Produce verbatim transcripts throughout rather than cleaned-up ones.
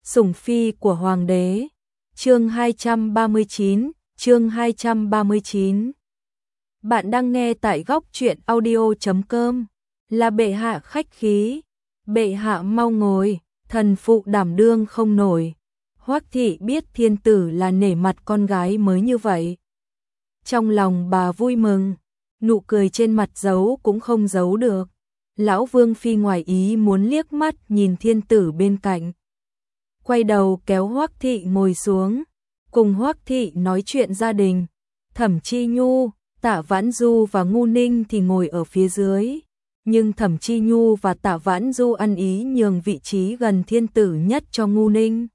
Sủng phi của hoàng đế. Chương hai trăm ba mươi chín, chương hai trăm ba mươi chín. Bạn đang nghe tại góc truyện audio chấm com. Là bệ hạ khách khí, bệ hạ mau ngồi, thần phụ đảm đương không nổi. Hoắc thị biết thiên tử là nể mặt con gái mới như vậy. Trong lòng bà vui mừng, nụ cười trên mặt giấu cũng không giấu được. Lão Vương phi ngoài ý muốn liếc mắt nhìn thiên tử bên cạnh. Quay đầu kéo Hoắc thị ngồi xuống, cùng Hoắc thị nói chuyện gia đình. Thẩm Chi Nhu, Tạ Vãn Du và Ngu Ninh thì ngồi ở phía dưới, nhưng Thẩm Chi Nhu và Tạ Vãn Du ăn ý nhường vị trí gần thiên tử nhất cho Ngu Ninh.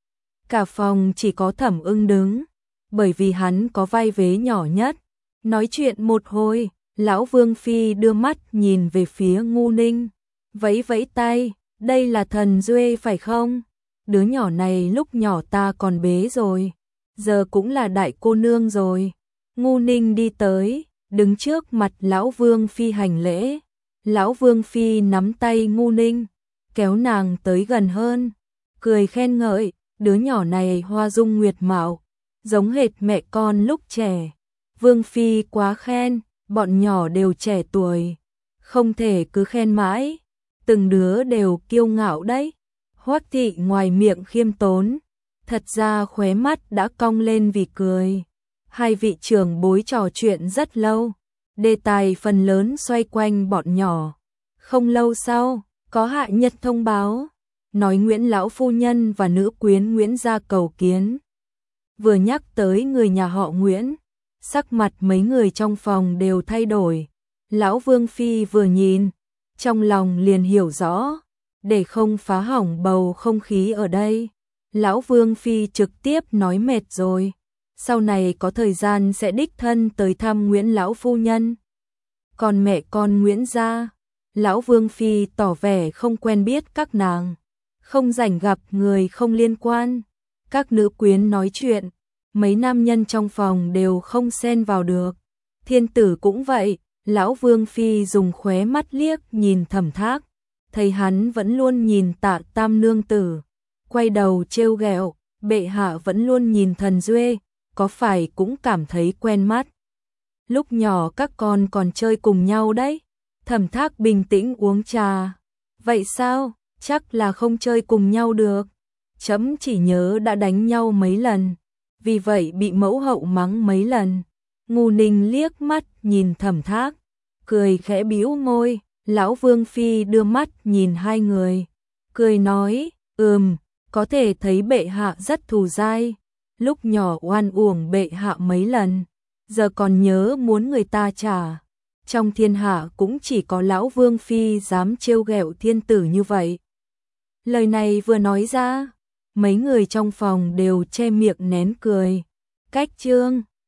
Cả phòng chỉ có Thẩm Ưng đứng, bởi vì hắn có vai vế nhỏ nhất. Nói chuyện một hồi, lão Vương phi đưa mắt nhìn về phía Ngu Ninh, vẫy vẫy tay, đây là thần Duệ phải không? Đứa nhỏ này lúc nhỏ ta còn bế rồi, giờ cũng là đại cô nương rồi. Ngu Ninh đi tới, đứng trước mặt lão Vương phi hành lễ. Lão Vương phi nắm tay Ngu Ninh, kéo nàng tới gần hơn, cười khen ngợi, đứa nhỏ này hoa dung nguyệt mạo, giống hệt mẹ con lúc trẻ. Vương phi quá khen, bọn nhỏ đều trẻ tuổi, không thể cứ khen mãi, từng đứa đều kiêu ngạo đấy. Hoắc thị ngoài miệng khiêm tốn, thật ra khóe mắt đã cong lên vì cười. Hai vị trưởng bối trò chuyện rất lâu, đề tài phần lớn xoay quanh bọn nhỏ. Không lâu sau, có hạ nhật thông báo, nói Nguyễn lão phu nhân và nữ quyến Nguyễn gia cầu kiến. Vừa nhắc tới người nhà họ Nguyễn, sắc mặt mấy người trong phòng đều thay đổi. Lão Vương phi vừa nhìn, trong lòng liền hiểu rõ, để không phá hỏng bầu không khí ở đây, lão Vương phi trực tiếp nói mệt rồi, sau này có thời gian sẽ đích thân tới thăm Nguyễn lão phu nhân. Còn mẹ con Nguyễn gia, lão Vương phi tỏ vẻ không quen biết các nàng, không rảnh gặp người không liên quan. Các nữ quyến nói chuyện, mấy nam nhân trong phòng đều không xen vào được. Thiên tử cũng vậy, lão Vương phi dùng khóe mắt liếc nhìn Thẩm Thác, thấy hắn vẫn luôn nhìn Tạ Tam nương tử, quay đầu trêu ghẹo, bệ hạ vẫn luôn nhìn thần Duệ, có phải cũng cảm thấy quen mắt. Lúc nhỏ các con còn chơi cùng nhau đấy. Thẩm Thác bình tĩnh uống trà. Vậy sao, chắc là không chơi cùng nhau được. Chấm chỉ nhớ đã đánh nhau mấy lần, vì vậy bị mẫu hậu mắng mấy lần. Ngu Ninh liếc mắt nhìn Thẩm Thác, cười khẽ bĩu môi. Lão Vương phi đưa mắt nhìn hai người, cười nói, ừm, có thể thấy bệ hạ rất thù dai, lúc nhỏ oan uổng bệ hạ mấy lần, giờ còn nhớ muốn người ta trả. Trong thiên hạ cũng chỉ có lão Vương phi dám trêu ghẹo thiên tử như vậy. Lời này vừa nói ra, mấy người trong phòng đều che miệng nén cười. Cách chương